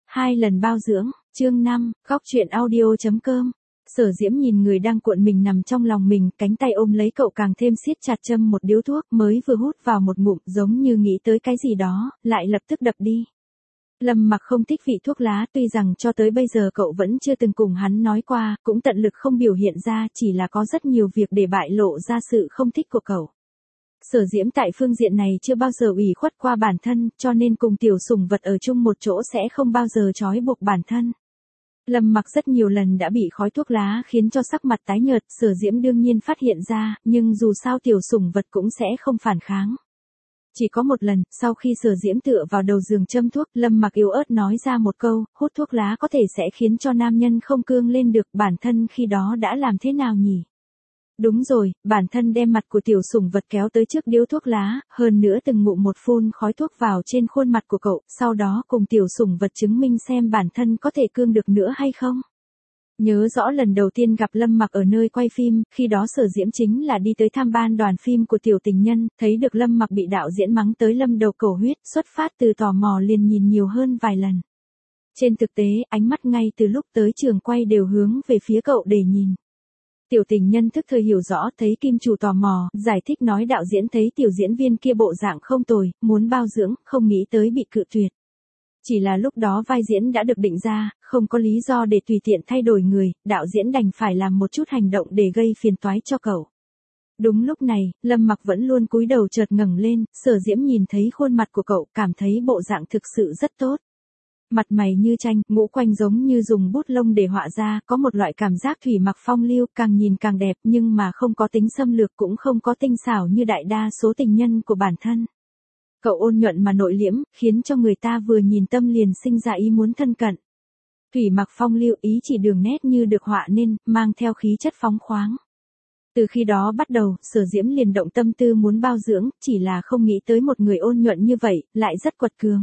2 lần bao dưỡng, chương 5, góc truyện audio.com. Sở Diễm nhìn người đang cuộn mình nằm trong lòng mình, cánh tay ôm lấy cậu càng thêm siết chặt, châm một điếu thuốc, mới vừa hút vào một ngụm, giống như nghĩ tới cái gì đó, lại lập tức đập đi. Lâm Mặc không thích vị thuốc lá, tuy rằng cho tới bây giờ cậu vẫn chưa từng cùng hắn nói qua, cũng tận lực không biểu hiện ra, chỉ là có rất nhiều việc để bại lộ ra sự không thích của cậu. Sở Diễm tại phương diện này chưa bao giờ ủy khuất qua bản thân, cho nên cùng tiểu sủng vật ở chung một chỗ sẽ không bao giờ trói buộc bản thân. Lâm Mặc rất nhiều lần đã bị khói thuốc lá khiến cho sắc mặt tái nhợt, Sở Diễm đương nhiên phát hiện ra, nhưng dù sao tiểu sủng vật cũng sẽ không phản kháng. Chỉ có một lần, sau khi Sở Diễm tựa vào đầu giường châm thuốc, Lâm Mặc yếu ớt nói ra một câu, hút thuốc lá có thể sẽ khiến cho nam nhân không cương lên được, bản thân khi đó đã làm thế nào nhỉ? Đúng rồi, bản thân đem mặt của tiểu sủng vật kéo tới trước điếu thuốc lá, hơn nữa từng ngụm một phun khói thuốc vào trên khuôn mặt của cậu, sau đó cùng tiểu sủng vật chứng minh xem bản thân có thể cương được nữa hay không. Nhớ rõ lần đầu tiên gặp Lâm Mặc ở nơi quay phim, khi đó Sở Diễm chính là đi tới thăm ban đoàn phim của tiểu tình nhân, thấy được Lâm Mặc bị đạo diễn mắng tới lâm đầu cầu huyết, xuất phát từ tò mò liền nhìn nhiều hơn vài lần. Trên thực tế, ánh mắt ngay từ lúc tới trường quay đều hướng về phía cậu để nhìn. Tiểu tình nhân thức thời hiểu rõ, thấy kim chủ tò mò, giải thích nói đạo diễn thấy tiểu diễn viên kia bộ dạng không tồi, muốn bao dưỡng, không nghĩ tới bị cự tuyệt. Chỉ là lúc đó vai diễn đã được định ra, không có lý do để tùy tiện thay đổi người, đạo diễn đành phải làm một chút hành động để gây phiền toái cho cậu. Đúng lúc này, Lâm Mặc vẫn luôn cúi đầu chợt ngẩng lên, Sở Diễm nhìn thấy khuôn mặt của cậu, cảm thấy bộ dạng thực sự rất tốt. Mặt mày như tranh, ngũ quanh giống như dùng bút lông để họa ra, có một loại cảm giác thủy mặc phong lưu, càng nhìn càng đẹp, nhưng mà không có tính xâm lược, cũng không có tinh xảo như đại đa số tình nhân của bản thân. Cậu ôn nhuận mà nội liễm, khiến cho người ta vừa nhìn tâm liền sinh ra ý muốn thân cận. Thủy mặc phong lưu, ý chỉ đường nét như được họa nên, mang theo khí chất phóng khoáng. Từ khi đó bắt đầu, Sở Diễm liền động tâm tư muốn bao dưỡng, chỉ là không nghĩ tới một người ôn nhuận như vậy, lại rất quật cường.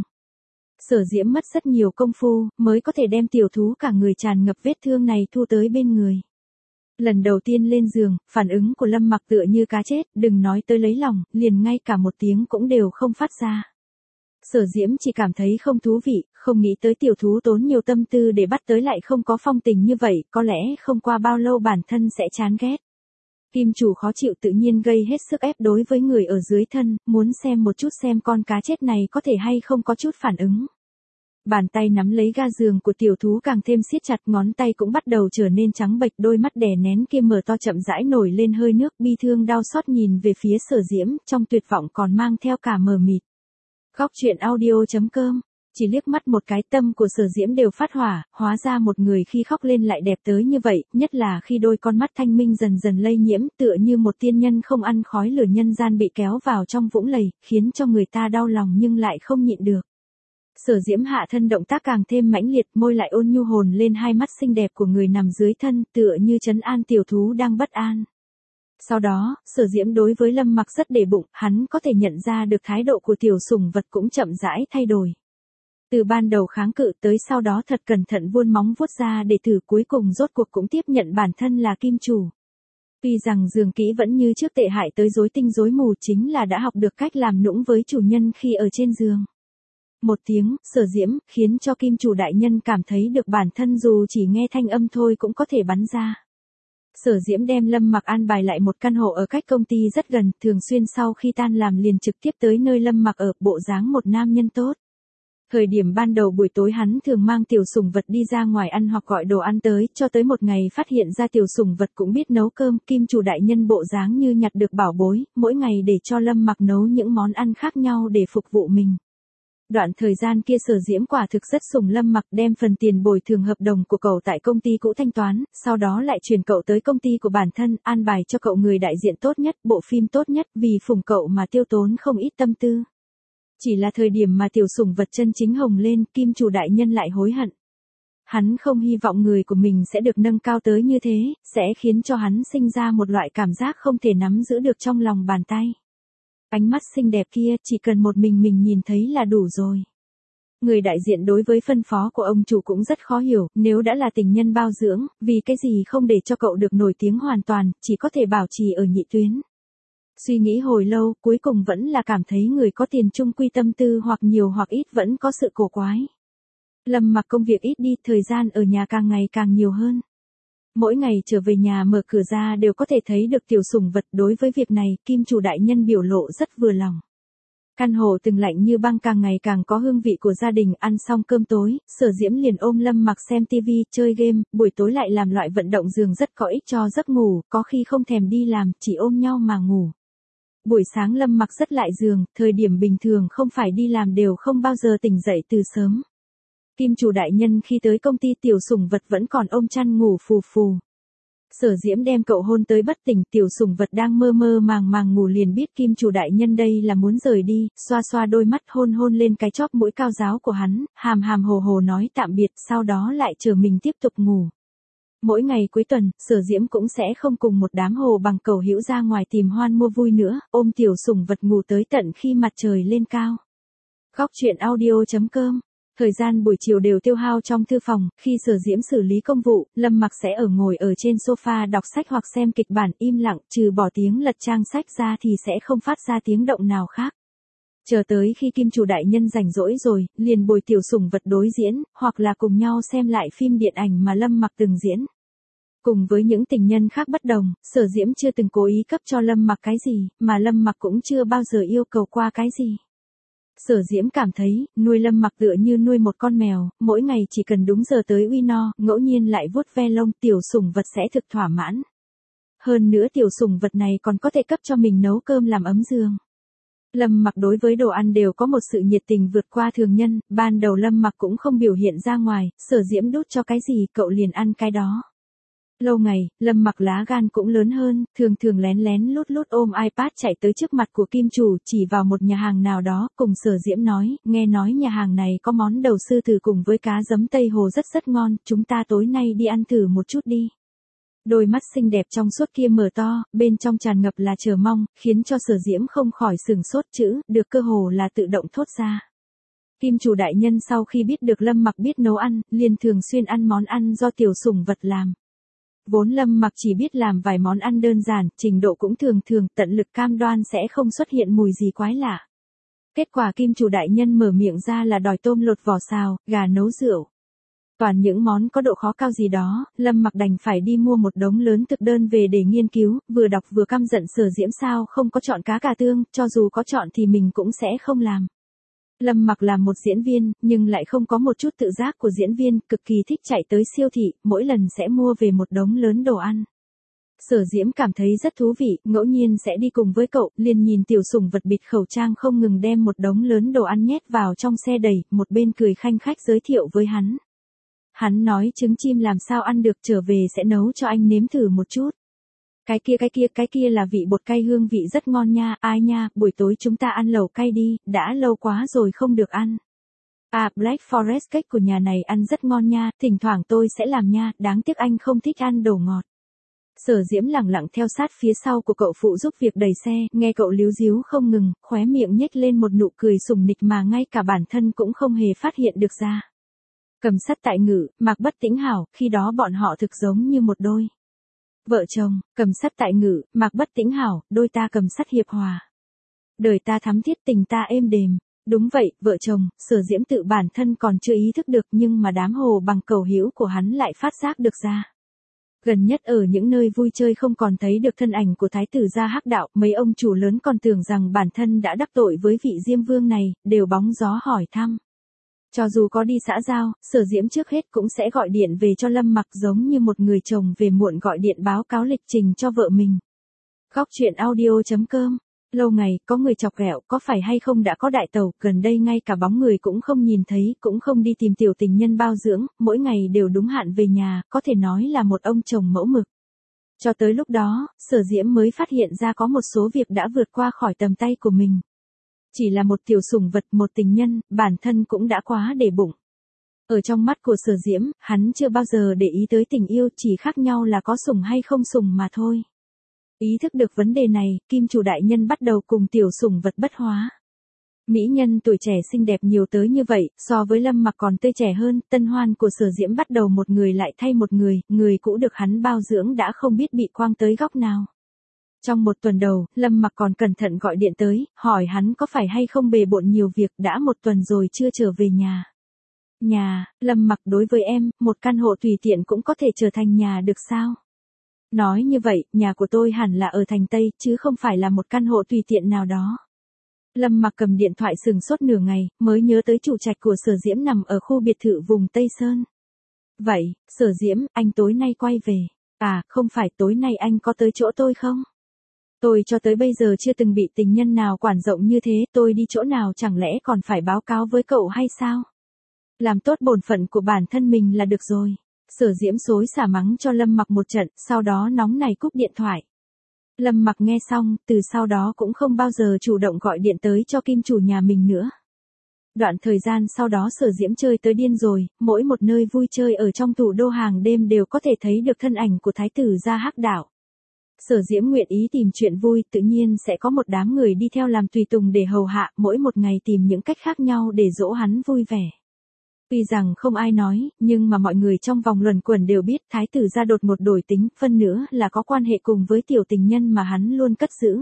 Sở Diễm mất rất nhiều công phu, mới có thể đem tiểu thú cả người tràn ngập vết thương này thu tới bên người. Lần đầu tiên lên giường, phản ứng của Lâm Mặc tựa như cá chết, đừng nói tới lấy lòng, liền ngay cả một tiếng cũng đều không phát ra. Sở Diễm chỉ cảm thấy không thú vị, không nghĩ tới tiểu thú tốn nhiều tâm tư để bắt tới lại không có phong tình như vậy, có lẽ không qua bao lâu bản thân sẽ chán ghét. Kim chủ khó chịu tự nhiên gây hết sức ép đối với người ở dưới thân, muốn xem một chút xem con cá chết này có thể hay không có chút phản ứng. Bàn tay nắm lấy ga giường của tiểu thú càng thêm siết chặt, ngón tay cũng bắt đầu trở nên trắng bệch, đôi mắt đè nén kia mở to chậm rãi nổi lên hơi nước, bi thương đau xót nhìn về phía Sở Diễm, trong tuyệt vọng còn mang theo cả mờ mịt. Góc truyện audio.com. Chỉ liếc mắt một cái, tâm của Sở Diễm đều phát hỏa, hóa ra một người khi khóc lên lại đẹp tới như vậy, nhất là khi đôi con mắt thanh minh dần dần lây nhiễm, tựa như một tiên nhân không ăn khói lửa nhân gian bị kéo vào trong vũng lầy, khiến cho người ta đau lòng nhưng lại không nhịn được. Sở Diễm hạ thân động tác càng thêm mãnh liệt, môi lại ôn nhu hồn lên hai mắt xinh đẹp của người nằm dưới thân, tựa như trấn an tiểu thú đang bất an. Sau đó, Sở Diễm đối với Lâm Mặc rất để bụng, hắn có thể nhận ra được thái độ của tiểu sủng vật cũng chậm rãi thay đổi. Từ ban đầu kháng cự tới sau đó thật cẩn thận vươn móng vuốt ra để thử, cuối cùng rốt cuộc cũng tiếp nhận bản thân là kim chủ. Tuy rằng giường kỹ vẫn như trước tệ hại tới rối tinh rối mù, chính là đã học được cách làm nũng với chủ nhân khi ở trên giường. Một tiếng, Sở Diễm, khiến cho kim chủ đại nhân cảm thấy được bản thân dù chỉ nghe thanh âm thôi cũng có thể bắn ra. Sở Diễm đem Lâm Mặc an bài lại một căn hộ ở cách công ty rất gần, thường xuyên sau khi tan làm liền trực tiếp tới nơi Lâm Mặc ở, bộ dáng một nam nhân tốt. Thời điểm ban đầu buổi tối hắn thường mang tiểu sủng vật đi ra ngoài ăn hoặc gọi đồ ăn tới, cho tới một ngày phát hiện ra tiểu sủng vật cũng biết nấu cơm, kim chủ đại nhân bộ dáng như nhặt được bảo bối, mỗi ngày để cho Lâm Mặc nấu những món ăn khác nhau để phục vụ mình. Đoạn thời gian kia Sở Diễm quả thực rất sủng Lâm Mặc, đem phần tiền bồi thường hợp đồng của cậu tại công ty cũ thanh toán, sau đó lại chuyển cậu tới công ty của bản thân, an bài cho cậu người đại diện tốt nhất, bộ phim tốt nhất, vì phụng cậu mà tiêu tốn không ít tâm tư. Chỉ là thời điểm mà tiểu sủng vật chân chính hồng lên, kim chủ đại nhân lại hối hận. Hắn không hy vọng người của mình sẽ được nâng cao tới như thế, sẽ khiến cho hắn sinh ra một loại cảm giác không thể nắm giữ được trong lòng bàn tay. Ánh mắt xinh đẹp kia, chỉ cần một mình nhìn thấy là đủ rồi. Người đại diện đối với phân phó của ông chủ cũng rất khó hiểu, nếu đã là tình nhân bao dưỡng, vì cái gì không để cho cậu được nổi tiếng hoàn toàn, chỉ có thể bảo trì ở nhị tuyến. Suy nghĩ hồi lâu, cuối cùng vẫn là cảm thấy người có tiền chung quy tâm tư hoặc nhiều hoặc ít vẫn có sự cổ quái. Lâm Mặc công việc ít đi, thời gian ở nhà càng ngày càng nhiều hơn. Mỗi ngày trở về nhà mở cửa ra đều có thể thấy được tiểu sủng vật, đối với việc này, kim chủ đại nhân biểu lộ rất vừa lòng. Căn hộ từng lạnh như băng càng ngày càng có hương vị của gia đình. Ăn xong cơm tối, Sở Diễm liền ôm Lâm Mặc xem TV, chơi game, buổi tối lại làm loại vận động giường rất có ích cho giấc ngủ, có khi không thèm đi làm, chỉ ôm nhau mà ngủ. Buổi sáng Lâm Mặc rất lại giường, thời điểm bình thường không phải đi làm đều không bao giờ tỉnh dậy từ sớm. Kim chủ đại nhân khi tới công ty tiểu sủng vật vẫn còn ôm chăn ngủ phù phù. Sở Diễm đem cậu hôn tới bất tỉnh, tiểu sủng vật đang mơ mơ màng màng ngủ liền biết kim chủ đại nhân đây là muốn rời đi, xoa xoa đôi mắt, hôn hôn lên cái chóp mũi cao ráo của hắn, hàm hàm hồ hồ nói tạm biệt, sau đó lại chờ mình tiếp tục ngủ. Mỗi ngày cuối tuần, Sở Diễm cũng sẽ không cùng một đám hồ bằng cầu hữu ra ngoài tìm hoan mua vui nữa, ôm tiểu sủng vật ngủ tới tận khi mặt trời lên cao. Góc truyện audio.com. Thời gian buổi chiều đều tiêu hao trong thư phòng, khi Sở Diễm xử lý công vụ, Lâm Mặc sẽ ngồi ở trên sofa đọc sách hoặc xem kịch bản, im lặng, trừ bỏ tiếng lật trang sách ra thì sẽ không phát ra tiếng động nào khác. Chờ tới khi kim chủ đại nhân rảnh rỗi rồi, liền bồi tiểu sủng vật đối diễn, hoặc là cùng nhau xem lại phim điện ảnh mà Lâm Mặc từng diễn. Cùng với những tình nhân khác bất đồng, Sở Diễm chưa từng cố ý cấp cho Lâm Mặc cái gì, mà Lâm Mặc cũng chưa bao giờ yêu cầu qua cái gì. Sở Diễm cảm thấy, nuôi Lâm Mặc tựa như nuôi một con mèo, mỗi ngày chỉ cần đúng giờ tới uy no, ngẫu nhiên lại vuốt ve lông, tiểu sủng vật sẽ thực thỏa mãn. Hơn nữa tiểu sủng vật này còn có thể cấp cho mình nấu cơm làm ấm giường. Lâm Mặc đối với đồ ăn đều có một sự nhiệt tình vượt qua thường nhân, ban đầu Lâm Mặc cũng không biểu hiện ra ngoài, Sở Diễm đút cho cái gì cậu liền ăn cái đó. Lâu ngày, Lâm Mặc lá gan cũng lớn hơn, thường thường lén lén lút lút ôm iPad chạy tới trước mặt của kim chủ, chỉ vào một nhà hàng nào đó, cùng Sở Diễm nói, nghe nói nhà hàng này có món đầu sư tử cùng với cá giấm Tây Hồ rất rất ngon, chúng ta tối nay đi ăn thử một chút đi. Đôi mắt xinh đẹp trong suốt kia mở to, bên trong tràn ngập là chờ mong, khiến cho Sở Diễm không khỏi sửng sốt, chữ, được cơ hồ là tự động thốt ra. Kim chủ đại nhân sau khi biết được Lâm Mặc biết nấu ăn, liền thường xuyên ăn món ăn do tiểu sủng vật làm. Vốn Lâm Mặc chỉ biết làm vài món ăn đơn giản, trình độ cũng thường thường, tận lực cam đoan sẽ không xuất hiện mùi gì quái lạ. Kết quả kim chủ đại nhân mở miệng ra là đòi tôm lột vỏ xào, gà nấu rượu. Toàn những món có độ khó cao gì đó, Lâm Mặc đành phải đi mua một đống lớn thực đơn về để nghiên cứu, vừa đọc vừa căm giận Sở Diễm sao không có chọn cá cà tương, cho dù có chọn thì mình cũng sẽ không làm. Lâm Mặc là một diễn viên, nhưng lại không có một chút tự giác của diễn viên, cực kỳ thích chạy tới siêu thị, mỗi lần sẽ mua về một đống lớn đồ ăn. Sở Diễm cảm thấy rất thú vị, ngẫu nhiên sẽ đi cùng với cậu, liền nhìn tiểu sủng vật bịt khẩu trang không ngừng đem một đống lớn đồ ăn nhét vào trong xe đẩy, một bên cười khanh khách giới thiệu với hắn. Hắn nói trứng chim làm sao ăn được, trở về sẽ nấu cho anh nếm thử một chút. Cái kia là vị bột cay hương vị rất ngon nha, ai nha, buổi tối chúng ta ăn lẩu cay đi, đã lâu quá rồi không được ăn. À, Black Forest cake của nhà này ăn rất ngon nha, thỉnh thoảng tôi sẽ làm nha, đáng tiếc anh không thích ăn đồ ngọt. Sở Diễm lẳng lặng theo sát phía sau của cậu phụ giúp việc đẩy xe, nghe cậu líu díu không ngừng, khóe miệng nhếch lên một nụ cười sủng nịch mà ngay cả bản thân cũng không hề phát hiện được ra. Cầm sắt tại ngự, Mạc Bất Tĩnh Hảo, khi đó bọn họ thực giống như một đôi. Vợ chồng, cầm sắt tại ngự, Mạc Bất Tĩnh Hảo, đôi ta cầm sắt hiệp hòa. Đời ta thắm thiết tình ta êm đềm. Đúng vậy, vợ chồng, Sở Diễm tự bản thân còn chưa ý thức được nhưng mà đám hồ bằng cầu hữu của hắn lại phát giác được ra. Gần nhất ở những nơi vui chơi không còn thấy được thân ảnh của thái tử gia Hắc Đạo, mấy ông chủ lớn còn tưởng rằng bản thân đã đắc tội với vị Diêm Vương này, đều bóng gió hỏi thăm. Cho dù có đi xã giao, Sở Diễm trước hết cũng sẽ gọi điện về cho Lâm Mặc giống như một người chồng về muộn gọi điện báo cáo lịch trình cho vợ mình. Góc truyện audio.com. Lâu ngày, có người chọc ghẹo, có phải hay không đã có đại tàu, gần đây ngay cả bóng người cũng không nhìn thấy, cũng không đi tìm tiểu tình nhân bao dưỡng, mỗi ngày đều đúng hạn về nhà, có thể nói là một ông chồng mẫu mực. Cho tới lúc đó, Sở Diễm mới phát hiện ra có một số việc đã vượt qua khỏi tầm tay của mình. Chỉ là một tiểu sủng vật, một tình nhân, bản thân cũng đã quá để bụng. Ở trong mắt của Sở Diễm, hắn chưa bao giờ để ý tới tình yêu, chỉ khác nhau là có sủng hay không sủng mà thôi. Ý thức được vấn đề này, kim chủ đại nhân bắt đầu cùng tiểu sủng vật bất hóa. Mỹ nhân tuổi trẻ xinh đẹp nhiều tới như vậy, so với Lâm Mặc còn tươi trẻ hơn, tân hoan của Sở Diễm bắt đầu một người lại thay một người, người cũ được hắn bao dưỡng đã không biết bị quăng tới góc nào. Trong một tuần đầu, Lâm Mặc còn cẩn thận gọi điện tới, hỏi hắn có phải hay không bề bộn nhiều việc, đã một tuần rồi chưa trở về nhà. Nhà, Lâm Mặc đối với em, một căn hộ tùy tiện cũng có thể trở thành nhà được sao? Nói như vậy, nhà của tôi hẳn là ở thành Tây, chứ không phải là một căn hộ tùy tiện nào đó. Lâm Mặc cầm điện thoại sừng sốt nửa ngày, mới nhớ tới chủ trạch của Sở Diễm nằm ở khu biệt thự vùng Tây Sơn. Vậy, Sở Diễm, anh tối nay quay về. À, không phải tối nay anh có tới chỗ tôi không? Tôi cho tới bây giờ chưa từng bị tình nhân nào quản rộng như thế, tôi đi chỗ nào chẳng lẽ còn phải báo cáo với cậu hay sao? Làm tốt bổn phận của bản thân mình là được rồi. Sở Diễm xối xả mắng cho Lâm Mặc một trận, sau đó nóng nảy cúp điện thoại. Lâm Mặc nghe xong, từ sau đó cũng không bao giờ chủ động gọi điện tới cho kim chủ nhà mình nữa. Đoạn thời gian sau đó Sở Diễm chơi tới điên rồi, mỗi một nơi vui chơi ở trong thủ đô hàng đêm đều có thể thấy được thân ảnh của thái tử gia Hắc Đạo. Sở Diễm nguyện ý tìm chuyện vui, tự nhiên sẽ có một đám người đi theo làm tùy tùng để hầu hạ, mỗi một ngày tìm những cách khác nhau để dỗ hắn vui vẻ. Tuy rằng không ai nói, nhưng mà mọi người trong vòng luẩn quẩn đều biết thái tử gia đột ngột đổi tính, phân nữa là có quan hệ cùng với tiểu tình nhân mà hắn luôn cất giữ.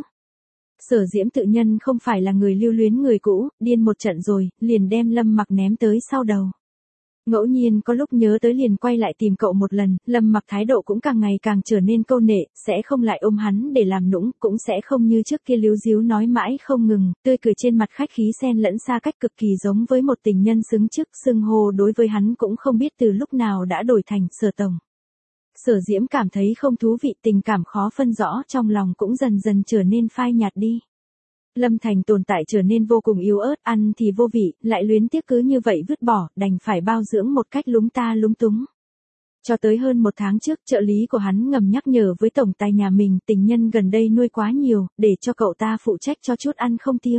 Sở Diễm tự nhân không phải là người lưu luyến người cũ, điên một trận rồi, liền đem Lâm Mặc ném tới sau đầu. Ngẫu nhiên có lúc nhớ tới liền quay lại tìm cậu một lần, Lâm Mặc thái độ cũng càng ngày càng trở nên câu nệ, sẽ không lại ôm hắn để làm nũng, cũng sẽ không như trước kia líu díu nói mãi không ngừng, tươi cười trên mặt khách khí xen lẫn xa cách cực kỳ giống với một tình nhân xứng chức, xưng hô đối với hắn cũng không biết từ lúc nào đã đổi thành Sở Tổng. Sở Diễm cảm thấy không thú vị, tình cảm khó phân rõ trong lòng cũng dần dần trở nên phai nhạt đi. Lâm Thành tồn tại trở nên vô cùng yếu ớt, ăn thì vô vị, lại luyến tiếc cứ như vậy vứt bỏ, đành phải bao dưỡng một cách lúng ta lúng túng. Cho tới hơn một tháng trước, trợ lý của hắn ngầm nhắc nhở với tổng tài nhà mình, tình nhân gần đây nuôi quá nhiều, để cho cậu ta phụ trách cho chút ăn không tiêu.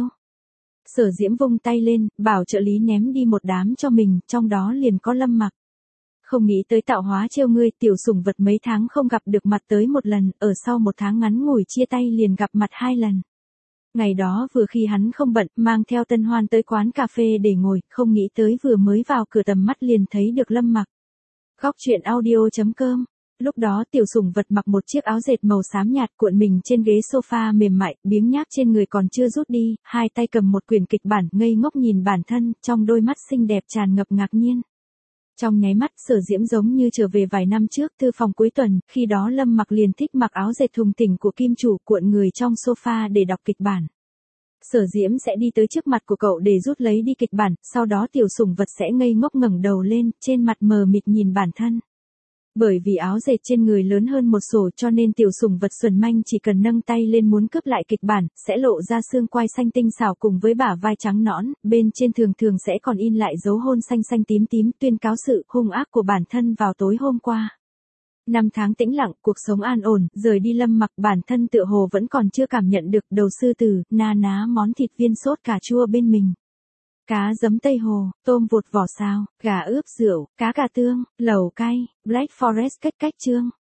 Sở Diễm vung tay lên, bảo trợ lý ném đi một đám cho mình, trong đó liền có Lâm Mặc. Không nghĩ tới tạo hóa trêu ngươi, tiểu sủng vật mấy tháng không gặp được mặt tới một lần, ở sau một tháng ngắn ngủi chia tay liền gặp mặt 2 lần. Ngày đó vừa khi hắn không bận, mang theo Tân Hoan tới quán cà phê để ngồi, không nghĩ tới vừa mới vào cửa tầm mắt liền thấy được Lâm Mặc. Góc truyện audio.com. Lúc đó tiểu sủng vật mặc một chiếc áo dệt màu xám nhạt, cuộn mình trên ghế sofa mềm mại, biếng nhác trên người còn chưa rút đi, hai tay cầm một quyển kịch bản, ngây ngốc nhìn bản thân, trong đôi mắt xinh đẹp tràn ngập ngạc nhiên. Trong nháy mắt, Sở Diễm giống như trở về vài năm trước, thư phòng cuối tuần, khi đó Lâm Mặc liền thích mặc áo dệt thùng thình của kim chủ, cuộn người trong sofa để đọc kịch bản. Sở Diễm sẽ đi tới trước mặt của cậu để rút lấy đi kịch bản, sau đó tiểu sủng vật sẽ ngây ngốc ngẩng đầu lên, trên mặt mờ mịt nhìn bản thân. Bởi vì áo dệt trên người lớn hơn một sổ cho nên tiểu sủng vật xuẩn manh chỉ cần nâng tay lên muốn cướp lại kịch bản, sẽ lộ ra xương quai xanh tinh xảo cùng với bả vai trắng nõn, bên trên thường thường sẽ còn in lại dấu hôn xanh xanh tím tím, tuyên cáo sự hung ác của bản thân vào tối hôm qua. 5 tháng tĩnh lặng, cuộc sống an ổn, rời đi Lâm Mặc, bản thân tựa hồ vẫn còn chưa cảm nhận được đầu sư tử, na ná món thịt viên sốt cà chua bên mình. Cá giấm Tây Hồ, tôm vụt vỏ xào, gà ướp rượu, cá cà tương, lẩu cay, Black Forest cách cách trương.